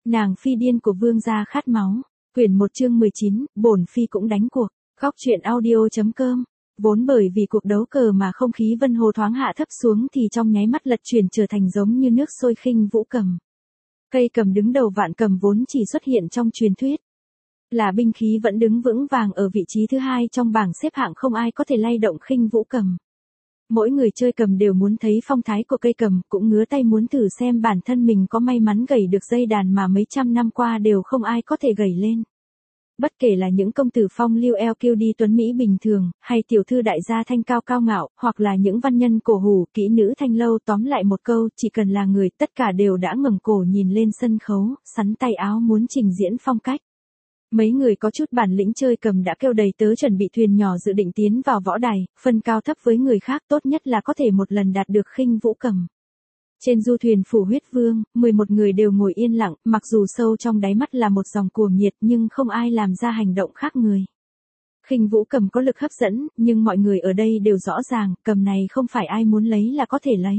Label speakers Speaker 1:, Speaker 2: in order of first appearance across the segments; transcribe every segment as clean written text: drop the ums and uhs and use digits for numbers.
Speaker 1: Nàng phi điên của vương gia khát máu. Quyển 1 chương 19, bổn phi cũng đánh cuộc. Góc truyện audio.com. Vốn bởi vì cuộc đấu cờ mà không khí Vân Hồ thoáng hạ thấp xuống thì trong nháy mắt lật chuyển trở thành giống như nước sôi khinh vũ cầm. Cây cầm đứng đầu vạn cầm vốn chỉ xuất hiện trong truyền thuyết. Là binh khí vẫn đứng vững vàng ở vị trí thứ hai trong bảng xếp hạng, không ai có thể lay động khinh vũ cầm. Mỗi người chơi cầm đều muốn thấy phong thái của cây cầm, cũng ngứa tay muốn thử xem bản thân mình có may mắn gảy được dây đàn mà mấy trăm năm qua đều không ai có thể gảy lên. Bất kể là những công tử phong lưu LQD tuấn Mỹ bình thường, hay tiểu thư đại gia thanh cao cao ngạo, hoặc là những văn nhân cổ hủ, kỹ nữ thanh lâu, tóm lại một câu, chỉ cần là người, tất cả đều đã ngẩng cổ nhìn lên sân khấu, sắn tay áo muốn trình diễn phong cách. Mấy người có chút bản lĩnh chơi cầm đã kêu đầy tớ chuẩn bị thuyền nhỏ dự định tiến vào võ đài, phân cao thấp với người khác, tốt nhất là có thể một lần đạt được khinh vũ cầm. Trên du thuyền phủ huyết vương, 11 người đều ngồi yên lặng, mặc dù sâu trong đáy mắt là một dòng cuồng nhiệt nhưng không ai làm ra hành động khác người. Khinh vũ cầm có lực hấp dẫn, nhưng mọi người ở đây đều rõ ràng, cầm này không phải ai muốn lấy là có thể lấy.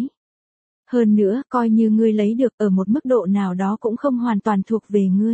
Speaker 1: Hơn nữa, coi như ngươi lấy được, ở một mức độ nào đó cũng không hoàn toàn thuộc về ngươi.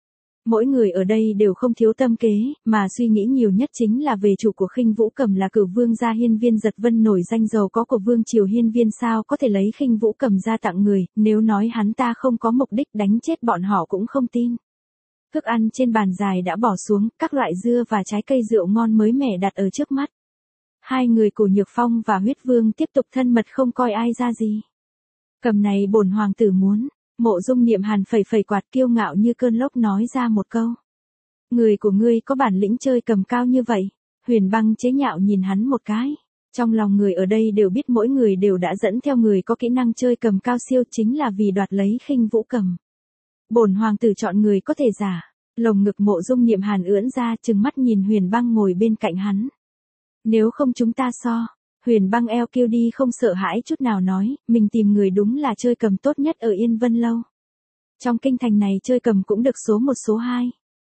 Speaker 1: Mỗi người ở đây đều không thiếu tâm kế, mà suy nghĩ nhiều nhất chính là về chủ của khinh vũ cầm là Cửu vương gia Hiên Viên Giật Vân, nổi danh giàu có của vương triều Hiên Viên, sao có thể lấy khinh vũ cầm ra tặng người, nếu nói hắn ta không có mục đích đánh chết bọn họ cũng không tin. Thức ăn trên bàn dài đã bỏ xuống, các loại dưa và trái cây rượu ngon mới mẻ đặt ở trước mắt. Hai người Cổ Nhược Phong và Huyết Vương tiếp tục thân mật không coi ai ra gì. Cầm này bổn hoàng tử muốn. Mộ Dung Niệm Hàn phẩy phẩy quạt kiêu ngạo như cơn lốc nói ra một câu. Người của ngươi có bản lĩnh chơi cầm cao như vậy. Huyền Băng chế nhạo nhìn hắn một cái. Trong lòng người ở đây đều biết mỗi người đều đã dẫn theo người có kỹ năng chơi cầm cao siêu, chính là vì đoạt lấy khinh vũ cầm. Bổn hoàng tử chọn người có thể giả. Lồng ngực Mộ Dung Niệm Hàn ưỡn ra, trừng mắt nhìn Huyền Băng ngồi bên cạnh hắn. Nếu không chúng ta so. Huyền Băng LQD không sợ hãi chút nào nói, mình tìm người đúng là chơi cầm tốt nhất ở Yên Vân Lâu. Trong kinh thành này chơi cầm cũng được số 1 số 2.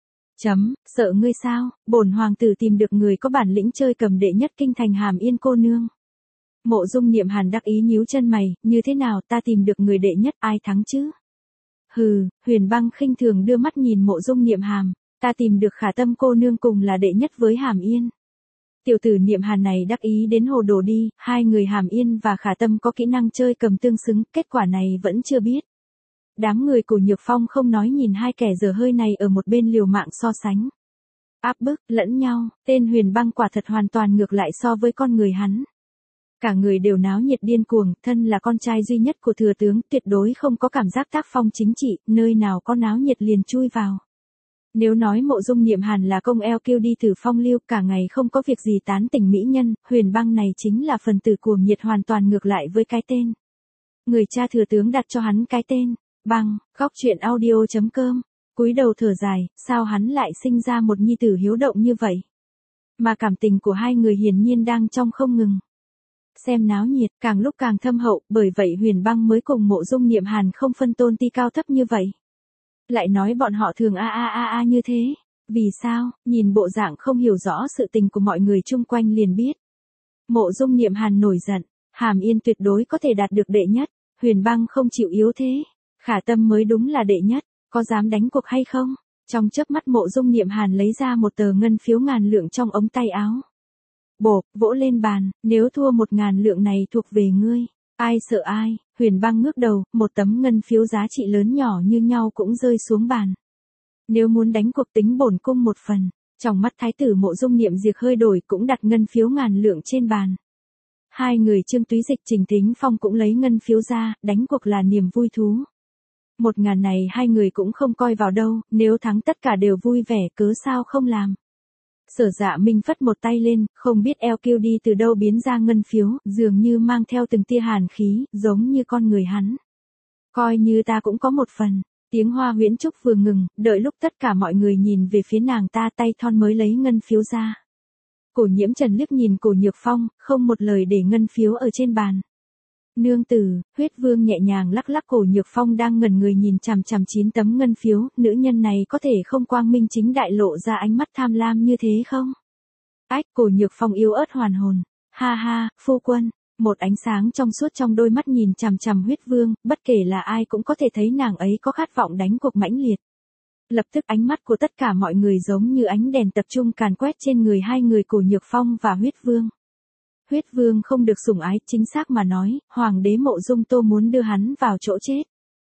Speaker 1: Sợ ngươi sao, bổn hoàng tử tìm được người có bản lĩnh chơi cầm đệ nhất kinh thành Hàm Yên cô nương. Mộ Dung Niệm Hàn đắc ý nhíu chân mày, như thế nào ta tìm được người đệ nhất, ai thắng chứ? Hừ, Huyền Băng khinh thường đưa mắt nhìn Mộ Dung Niệm Hàm, ta tìm được Khả Tâm cô nương cùng là đệ nhất với Hàm Yên. Tiểu tử Niệm Hàn này đắc ý đến hồ đồ đi, hai người Hàm Yên và Khả Tâm có kỹ năng chơi cầm tương xứng, kết quả này vẫn chưa biết. Đám người Cổ Nhược Phong không nói nhìn hai kẻ dở hơi này ở một bên liều mạng so sánh. Áp bức, lẫn nhau, tên Huyền Băng quả thật hoàn toàn ngược lại so với con người hắn. Cả người đều náo nhiệt điên cuồng, thân là con trai duy nhất của thừa tướng, tuyệt đối không có cảm giác tác phong chính trị, nơi nào có náo nhiệt liền chui vào. Nếu nói Mộ Dung Niệm Hàn là công LQD thử phong lưu, cả ngày không có việc gì tán tỉnh mỹ nhân, Huyền Băng này chính là phần tử cuồng nhiệt hoàn toàn ngược lại với cái tên. Người cha thừa tướng đặt cho hắn cái tên, Băng. Góc truyện audio.com. Cúi đầu thở dài, sao hắn lại sinh ra một nhi tử hiếu động như vậy? Mà cảm tình của hai người hiển nhiên đang trong không ngừng. Xem náo nhiệt, càng lúc càng thâm hậu, bởi vậy Huyền Băng mới cùng Mộ Dung Niệm Hàn không phân tôn ti cao thấp như vậy. Lại nói bọn họ thường như thế. Vì sao? Nhìn bộ dạng không hiểu rõ sự tình của mọi người chung quanh liền biết. Mộ Dung Niệm Hàn nổi giận, Hàm Yên tuyệt đối có thể đạt được đệ nhất, Huyền Băng không chịu yếu thế, Khả Tâm mới đúng là đệ nhất, có dám đánh cuộc hay không? Trong chớp mắt Mộ Dung Niệm Hàn lấy ra một tờ ngân phiếu 1000 lượng trong ống tay áo. Bộp, vỗ lên bàn, nếu thua 1000 lượng này thuộc về ngươi. Ai sợ ai, Huyền Băng ngước đầu, một tấm ngân phiếu giá trị lớn nhỏ như nhau cũng rơi xuống bàn. Nếu muốn đánh cuộc tính bổn cung một phần, trong mắt thái tử Mộ Dung Niệm Diệt hơi đổi cũng đặt ngân phiếu 1000 lượng trên bàn. Hai người Trương Túy Dịch Trình Thính Phong cũng lấy ngân phiếu ra, đánh cuộc là niềm vui thú. 1000 này hai người cũng không coi vào đâu, nếu thắng tất cả đều vui vẻ, cớ sao không làm. Sở Dạ Minh phất một tay lên, không biết LQD từ đâu biến ra ngân phiếu, dường như mang theo từng tia hàn khí, giống như con người hắn. Coi như ta cũng có một phần. Tiếng Hoa Huyễn Trúc vừa ngừng, đợi lúc tất cả mọi người nhìn về phía nàng ta, tay thon mới lấy ngân phiếu ra. Cổ Nhiễm Trần liếc nhìn Cổ Nhược Phong, không một lời để ngân phiếu ở trên bàn. Nương tử, Huyết Vương nhẹ nhàng lắc lắc Cổ Nhược Phong đang ngẩn người nhìn chằm chằm 9 tấm ngân phiếu, nữ nhân này có thể không quang minh chính đại lộ ra ánh mắt tham lam như thế không? Ách, Cổ Nhược Phong yếu ớt hoàn hồn. Ha ha, phu quân, Một ánh sáng trong suốt trong đôi mắt nhìn chằm chằm Huyết Vương, bất kể là ai cũng có thể thấy nàng ấy có khát vọng đánh cuộc mãnh liệt. Lập tức ánh mắt của tất cả mọi người giống như ánh đèn tập trung càn quét trên người hai người Cổ Nhược Phong và Huyết Vương. Huyết Vương không được sủng ái, chính xác mà nói, Hoàng đế Mộ Dung Tô muốn đưa hắn vào chỗ chết.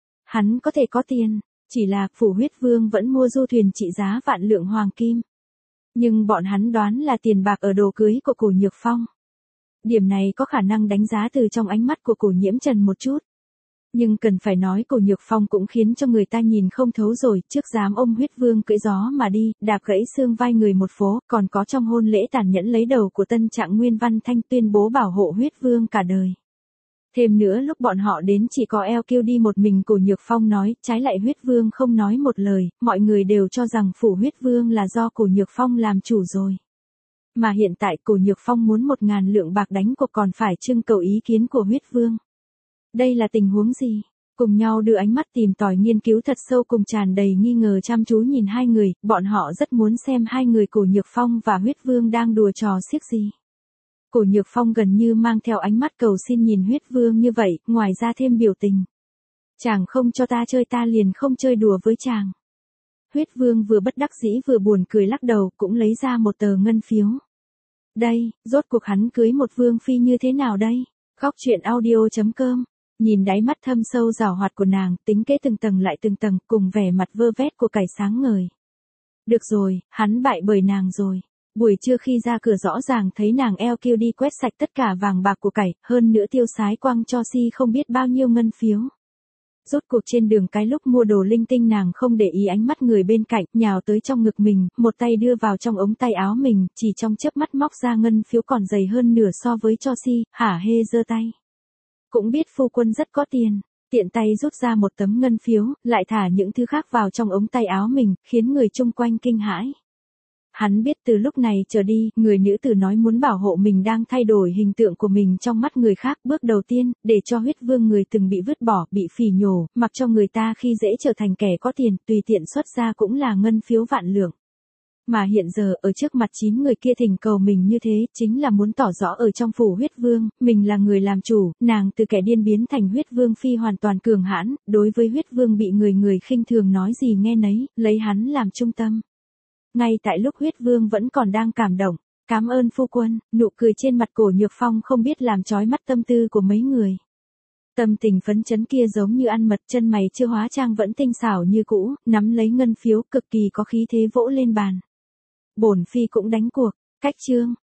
Speaker 1: Hắn có thể có tiền, chỉ là phủ Huyết Vương vẫn mua du thuyền trị giá vạn lượng hoàng kim. Nhưng bọn hắn đoán là tiền bạc ở đồ cưới của Cổ Nhược Phong. Điểm này có khả năng đánh giá từ trong ánh mắt của Cổ Nhiễm Trần một chút. Nhưng cần phải nói Cổ Nhược Phong cũng khiến cho người ta nhìn không thấu rồi, trước dám ôm Huyết Vương cưỡi gió mà đi, đạp gãy xương vai người một phố, còn có trong hôn lễ tàn nhẫn lấy đầu của tân trạng Nguyên Văn Thanh tuyên bố bảo hộ Huyết Vương cả đời. Thêm nữa lúc bọn họ đến chỉ có eo kêu đi một mình Cổ Nhược Phong nói, trái lại Huyết Vương không nói một lời, mọi người đều cho rằng phủ Huyết Vương là do Cổ Nhược Phong làm chủ rồi. Mà hiện tại Cổ Nhược Phong muốn 1.000 lượng bạc đánh cuộc còn phải trưng cầu ý kiến của Huyết Vương. Đây là tình huống gì? Cùng nhau đưa ánh mắt tìm tòi nghiên cứu thật sâu cùng tràn đầy nghi ngờ chăm chú nhìn hai người, bọn họ rất muốn xem hai người Cổ Nhược Phong và Huyết Vương đang đùa trò xiếc gì. Cổ Nhược Phong gần như mang theo ánh mắt cầu xin nhìn Huyết Vương như vậy, ngoài ra thêm biểu tình. Chàng không cho ta chơi ta liền không chơi đùa với chàng. Huyết Vương vừa bất đắc dĩ vừa buồn cười lắc đầu cũng lấy ra một tờ ngân phiếu. Đây, rốt cuộc hắn cưới một vương phi như thế nào đây? Góc truyện audio.com. Nhìn đáy mắt thâm sâu giảo hoạt của nàng, tính kế từng tầng lại từng tầng, cùng vẻ mặt vơ vét của cải sáng ngời. Được rồi, hắn bại bởi nàng rồi. Buổi trưa khi ra cửa rõ ràng thấy nàng eo kêu đi quét sạch tất cả vàng bạc của cải, hơn nữa tiêu sái quăng cho si không biết bao nhiêu ngân phiếu. Rốt cuộc trên đường cái lúc mua đồ linh tinh nàng không để ý ánh mắt người bên cạnh, nhào tới trong ngực mình, một tay đưa vào trong ống tay áo mình, chỉ trong chớp mắt móc ra ngân phiếu còn dày hơn nửa so với cho si, hả hê giơ tay. Cũng biết phu quân rất có tiền, tiện tay rút ra một tấm ngân phiếu, lại thả những thứ khác vào trong ống tay áo mình, khiến người chung quanh kinh hãi. Hắn biết từ lúc này trở đi, người nữ tử nói muốn bảo hộ mình đang thay đổi hình tượng của mình trong mắt người khác. Bước đầu tiên, để cho Huyết Vương người từng bị vứt bỏ, bị phỉ nhổ, mặc cho người ta khi dễ trở thành kẻ có tiền, tùy tiện xuất ra cũng là ngân phiếu vạn lượng. Mà hiện giờ ở trước mặt 9 người kia thỉnh cầu mình như thế, chính là muốn tỏ rõ ở trong phủ Huyết Vương, mình là người làm chủ, nàng từ kẻ điên biến thành Huyết Vương phi hoàn toàn cường hãn, đối với Huyết Vương bị người khinh thường nói gì nghe nấy, lấy hắn làm trung tâm. Ngay tại lúc Huyết Vương vẫn còn đang cảm động, cảm ơn phu quân, nụ cười trên mặt Cổ Nhược Phong không biết làm chói mắt tâm tư của mấy người. Tâm tình phấn chấn kia giống như ăn mật, chân mày chưa hóa trang vẫn tinh xảo như cũ, nắm lấy ngân phiếu cực kỳ có khí thế vỗ lên bàn. Bổn phi cũng đánh cuộc, cách chương.